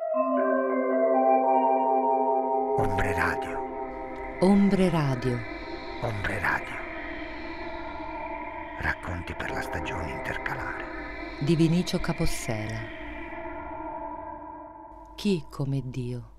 Ombre Radio. Ombre Radio. Ombre Radio. Racconti per la stagione intercalare. Di Vinicio Capossela. Chi come Dio?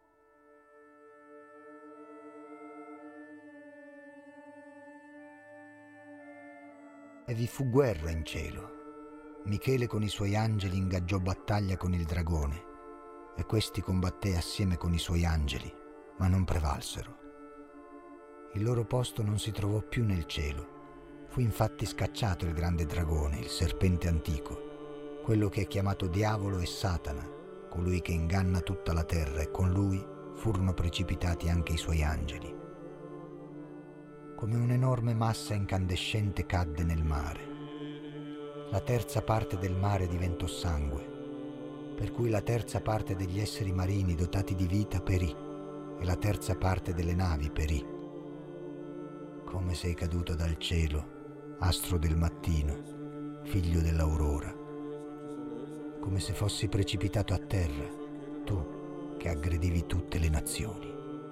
E vi fu guerra in cielo. Michele con i suoi angeli ingaggiò battaglia con il dragone, e questi combatté assieme con i suoi angeli, ma non prevalsero. Il loro posto non si trovò più nel cielo. Fu infatti scacciato il grande dragone, il serpente antico, quello che è chiamato Diavolo e Satana, colui che inganna tutta la terra, e con lui furono precipitati anche i suoi angeli. Come un'enorme massa incandescente cadde nel mare. La terza parte del mare diventò sangue, per cui la terza parte degli esseri marini dotati di vita perì, e la terza parte delle navi perì. Come sei caduto dal cielo, astro del mattino, figlio dell'aurora, come se fossi precipitato a terra, tu che aggredivi tutte le nazioni.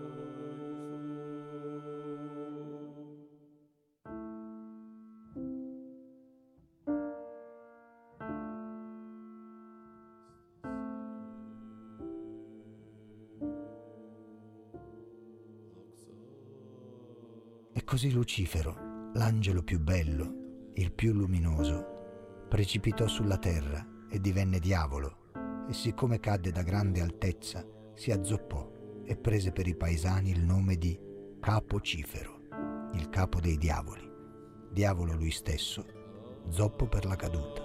E così Lucifero, l'angelo più bello, il più luminoso, precipitò sulla terra e divenne diavolo, e siccome cadde da grande altezza, si azzoppò e prese per i paesani il nome di Capocifero, il capo dei diavoli, diavolo lui stesso, zoppo per la caduta.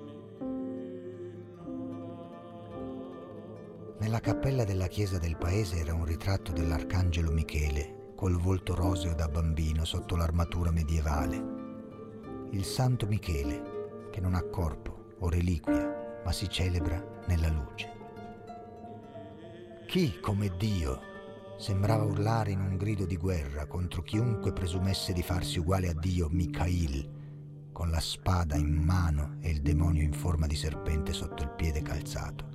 Nella cappella della chiesa del paese era un ritratto dell'arcangelo Michele, col volto roseo da bambino sotto l'armatura medievale. Il santo Michele, che non ha corpo o reliquia, ma si celebra nella luce. Chi come Dio? Sembrava urlare in un grido di guerra contro chiunque presumesse di farsi uguale a Dio Michail, con la spada in mano e il demonio in forma di serpente sotto il piede calzato.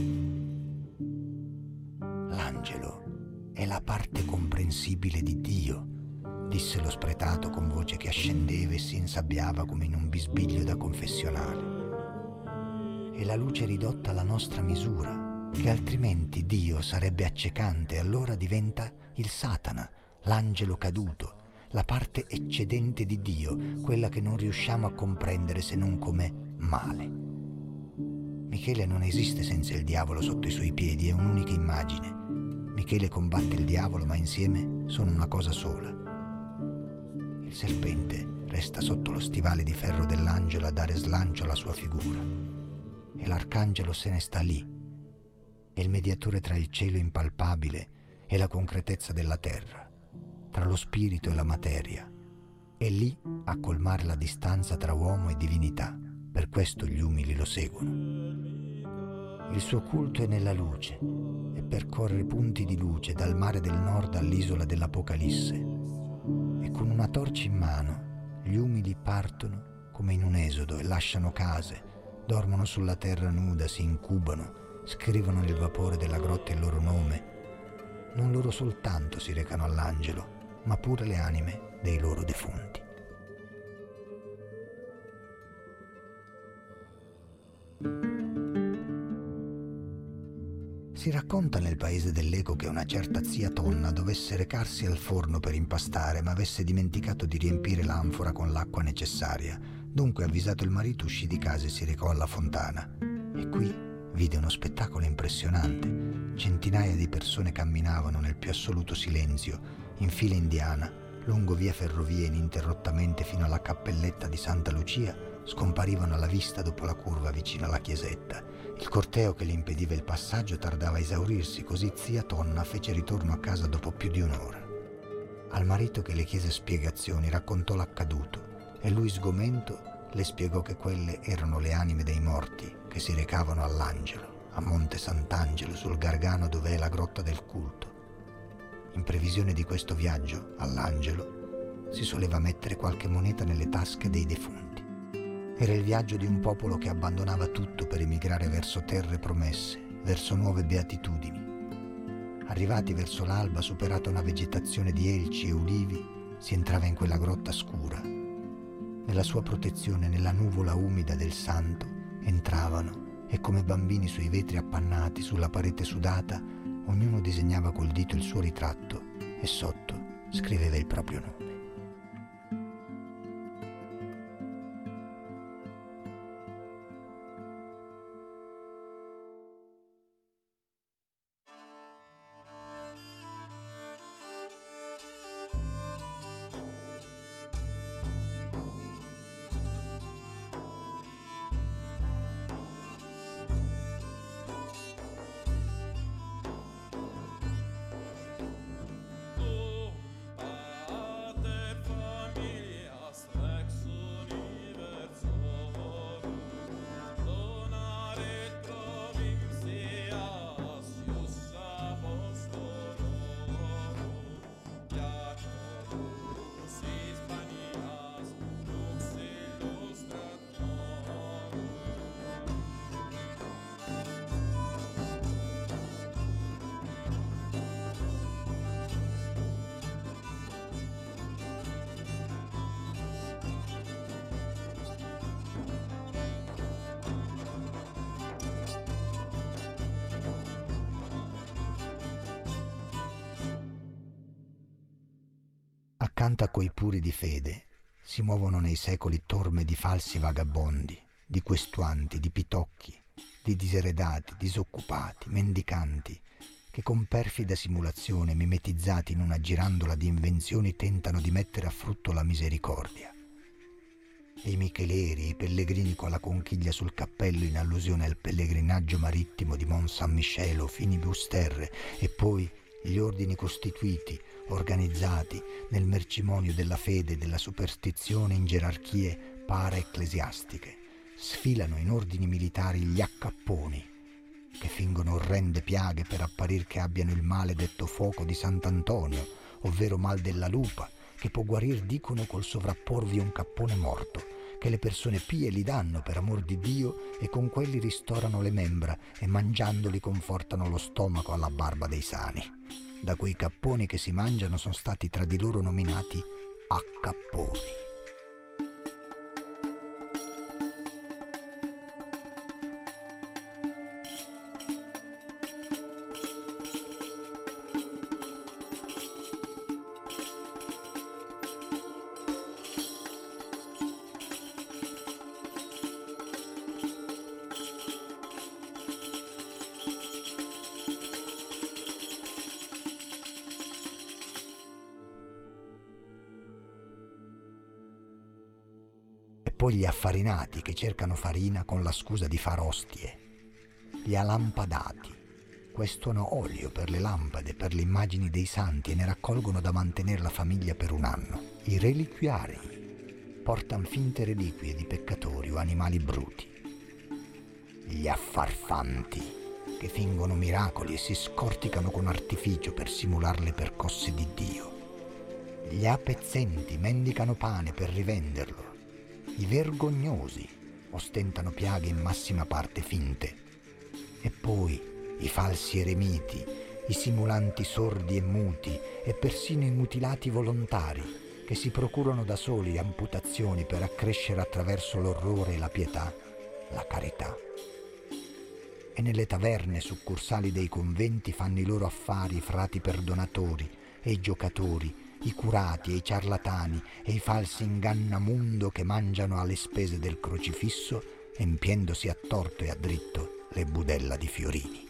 L'angelo è la parte comprensibile di Dio, disse lo spretato con voce che ascendeva e si insabbiava come in un bisbiglio da confessionale. È la luce ridotta alla nostra misura, che altrimenti Dio sarebbe accecante e allora diventa il Satana, l'angelo caduto, la parte eccedente di Dio, quella che non riusciamo a comprendere se non come male. Michele non esiste senza il diavolo sotto i suoi piedi, è un'unica immagine. Michele combatte il diavolo, ma insieme sono una cosa sola. Il serpente resta sotto lo stivale di ferro dell'angelo a dare slancio alla sua figura. E l'arcangelo se ne sta lì. È il mediatore tra il cielo impalpabile e la concretezza della terra, tra lo spirito e la materia. È lì a colmare la distanza tra uomo e divinità. Per questo gli umili lo seguono. Il suo culto è nella luce e percorre punti di luce dal mare del nord all'isola dell'Apocalisse. E con una torcia in mano gli umili partono come in un esodo e lasciano case, dormono sulla terra nuda, si incubano, scrivono nel vapore della grotta il loro nome. Non loro soltanto si recano all'angelo, ma pure le anime dei loro defunti. Si racconta nel paese dell'eco che una certa zia Tonna dovesse recarsi al forno per impastare, ma avesse dimenticato di riempire l'anfora con l'acqua necessaria. Dunque, avvisato il marito, uscì di casa e si recò alla fontana. E qui vide uno spettacolo impressionante. Centinaia di persone camminavano nel più assoluto silenzio, in fila indiana, lungo via Ferrovie ininterrottamente fino alla cappelletta di Santa Lucia, scomparivano alla vista dopo la curva vicino alla chiesetta. Il corteo che le impediva il passaggio tardava a esaurirsi, così zia Tonna fece ritorno a casa dopo più di un'ora. Al marito che le chiese spiegazioni raccontò l'accaduto e lui, sgomento, le spiegò che quelle erano le anime dei morti che si recavano all'angelo, a Monte Sant'Angelo, sul Gargano dove è la grotta del culto. In previsione di questo viaggio all'angelo si soleva mettere qualche moneta nelle tasche dei defunti. Era il viaggio di un popolo che abbandonava tutto per emigrare verso terre promesse, verso nuove beatitudini. Arrivati verso l'alba, superata una vegetazione di elci e ulivi, si entrava in quella grotta scura. Nella sua protezione, nella nuvola umida del santo, entravano e come bambini sui vetri appannati, sulla parete sudata, ognuno disegnava col dito il suo ritratto e sotto scriveva il proprio nome. Accanto a quei puri di fede si muovono nei secoli torme di falsi vagabondi, di questuanti, di pitocchi, di diseredati, disoccupati, mendicanti, che con perfida simulazione, mimetizzati in una girandola di invenzioni, tentano di mettere a frutto la misericordia. E i micheleri, i pellegrini con la conchiglia sul cappello in allusione al pellegrinaggio marittimo di Mont Saint-Michel o Finibus Terre, e poi gli ordini costituiti, organizzati nel mercimonio della fede e della superstizione in gerarchie para-ecclesiastiche, sfilano in ordini militari gli accapponi, che fingono orrende piaghe per apparir che abbiano il maledetto fuoco di Sant'Antonio, ovvero mal della lupa, che può guarir, dicono, col sovrapporvi un cappone morto, che le persone pie li danno per amor di Dio e con quelli ristorano le membra e mangiandoli confortano lo stomaco alla barba dei sani. Da quei capponi che si mangiano sono stati tra di loro nominati accapponi. Poi gli affarinati che cercano farina con la scusa di far ostie, gli alampadati, questuano olio per le lampade, per le immagini dei santi e ne raccolgono da mantenere la famiglia per un anno. I reliquiari portano finte reliquie di peccatori o animali bruti. Gli affarfanti che fingono miracoli e si scorticano con artificio per simulare le percosse di Dio. Gli apezzenti mendicano pane per rivenderlo. I vergognosi ostentano piaghe in massima parte finte. E poi i falsi eremiti, i simulanti sordi e muti e persino i mutilati volontari che si procurano da soli amputazioni per accrescere attraverso l'orrore e la pietà la carità. E nelle taverne succursali dei conventi fanno i loro affari i frati perdonatori e i giocatori, i curati e i ciarlatani e i falsi ingannamundo che mangiano alle spese del crocifisso empiendosi a torto e a dritto le budella di fiorini.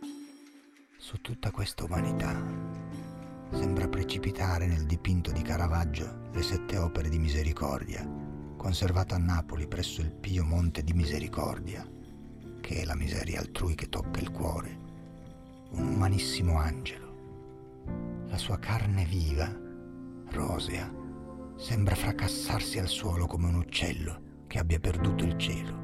Su tutta questa umanità sembra precipitare nel dipinto di Caravaggio le 7 opere di misericordia, conservato a Napoli presso il Pio Monte di Misericordia, che è la miseria altrui che tocca il cuore, un umanissimo angelo. La sua carne viva, rosea, sembra fracassarsi al suolo come un uccello che abbia perduto il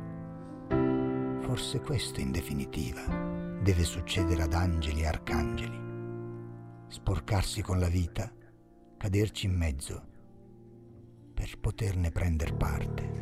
cielo. Forse questo, in definitiva, deve succedere ad angeli e arcangeli. Sporcarsi con la vita, caderci in mezzo, per poterne prender parte.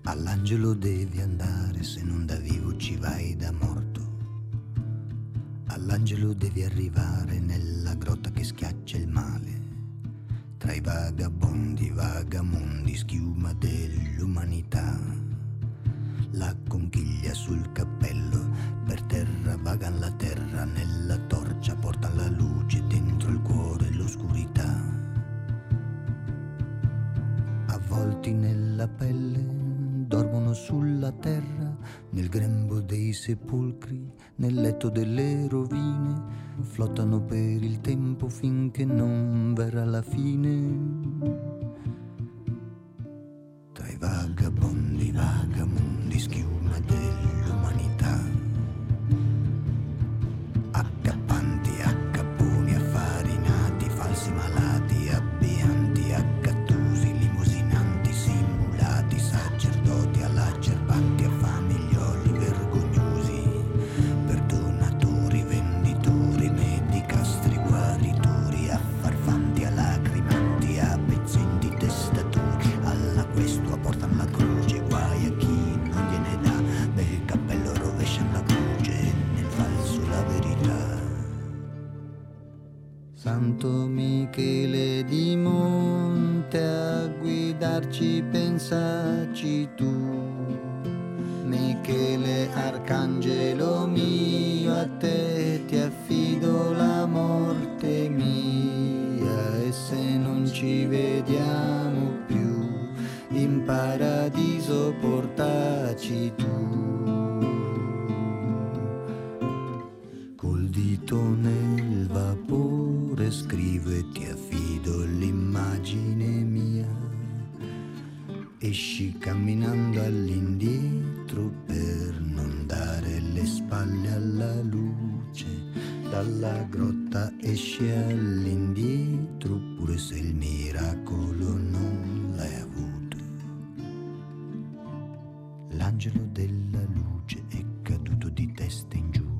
All'angelo devi andare, se non da vivo ci vai da morto. All'angelo devi arrivare nella grotta che schiaccia il male. Tra i vagabondi, vagamondi, schiuma dell'umanità. La conchiglia sul cappello, per terra vagan la terra, nella torcia porta la luce, dentro il cuore l'oscurità. Avvolti nella pelle, dormono sulla terra, nel grembo dei sepolcri, nel letto delle rovine, flottano per il tempo finché non verrà la fine. Tra i vagabondi, vagamondi, schiuma dell'umanità. Accappanti, accapponi, affarinati, falsi malati, abbianti, accattusi, limusinanti, simulati, sacerdoti, allacerbanti, affamiglioli, vergognosi, perdonatori, venditori, medicastri, guaritori, affarfanti, allacrimanti, appezzenti, testatori, alla questua portano la croce, guai a chi non gliene dà, del cappello rovesciano la croce e nel falso la verità. Santo Michele di Monte, a guidarci pensaci tu. Michele arcangelo mio, a te ti affido la morte mia, e se non ci vediamo più in paradiso portaci tu. Col dito nel vapore scrivo e ti affido l'immagine mia. Esci camminando all'indietro per non dare le spalle alla luce. Dalla grotta esci all'indietro pure se il miracolo non l'hai avuto. L'angelo della luce è caduto di testa in giù.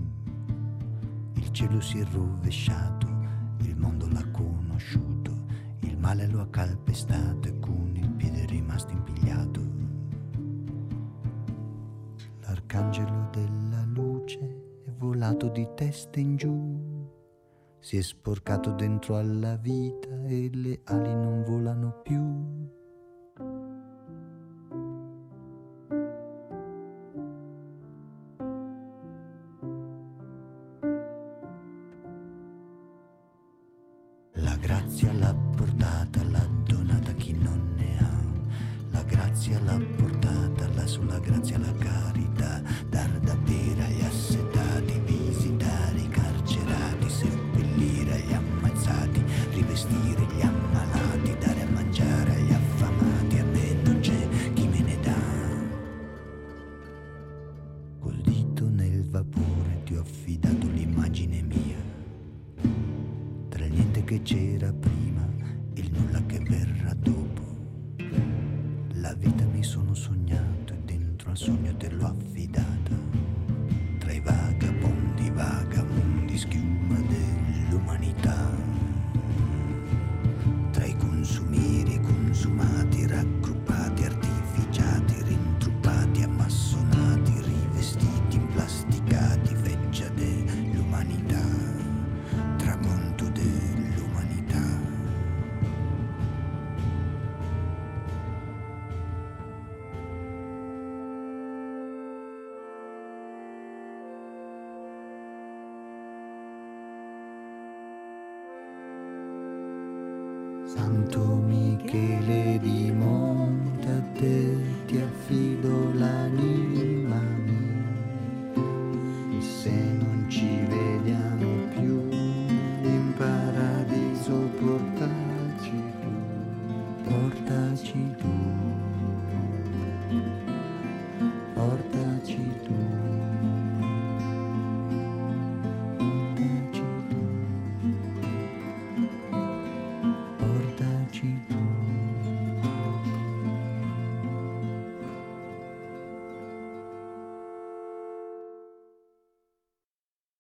Il cielo si è rovesciato, il mondo l'ha conosciuto, il male lo ha calpestato e con il piede è rimasto impigliato. L'arcangelo della luce è volato di testa in giù, si è sporcato dentro alla vita e le ali non volano più. La grazia l'ha portata, l'ha donata chi non ne ha. La grazia l'ha portata, la sola grazia, la carità. Dar da bere agli assetati, visitare i carcerati, seppellire agli ammazzati, rivestire gli ammalati, dare a mangiare agli affamati. A me non c'è chi me ne dà. Col dito nel vapore ti ho affidato l'immagine mia. Tra il niente che c'era prima e il nulla che verrà dopo, la vita mi sono sognato e dentro al sogno te l'ho affidata. Tra i vagabondi, vagamondi, schiuma dell'umanità. Tra i consumieri e consumati, raggruppati, artificiati, rintruppati, ammassonati, rivestiti, implasticati, feccia dell'umanità, tramonto dell'umanità. Santo Michele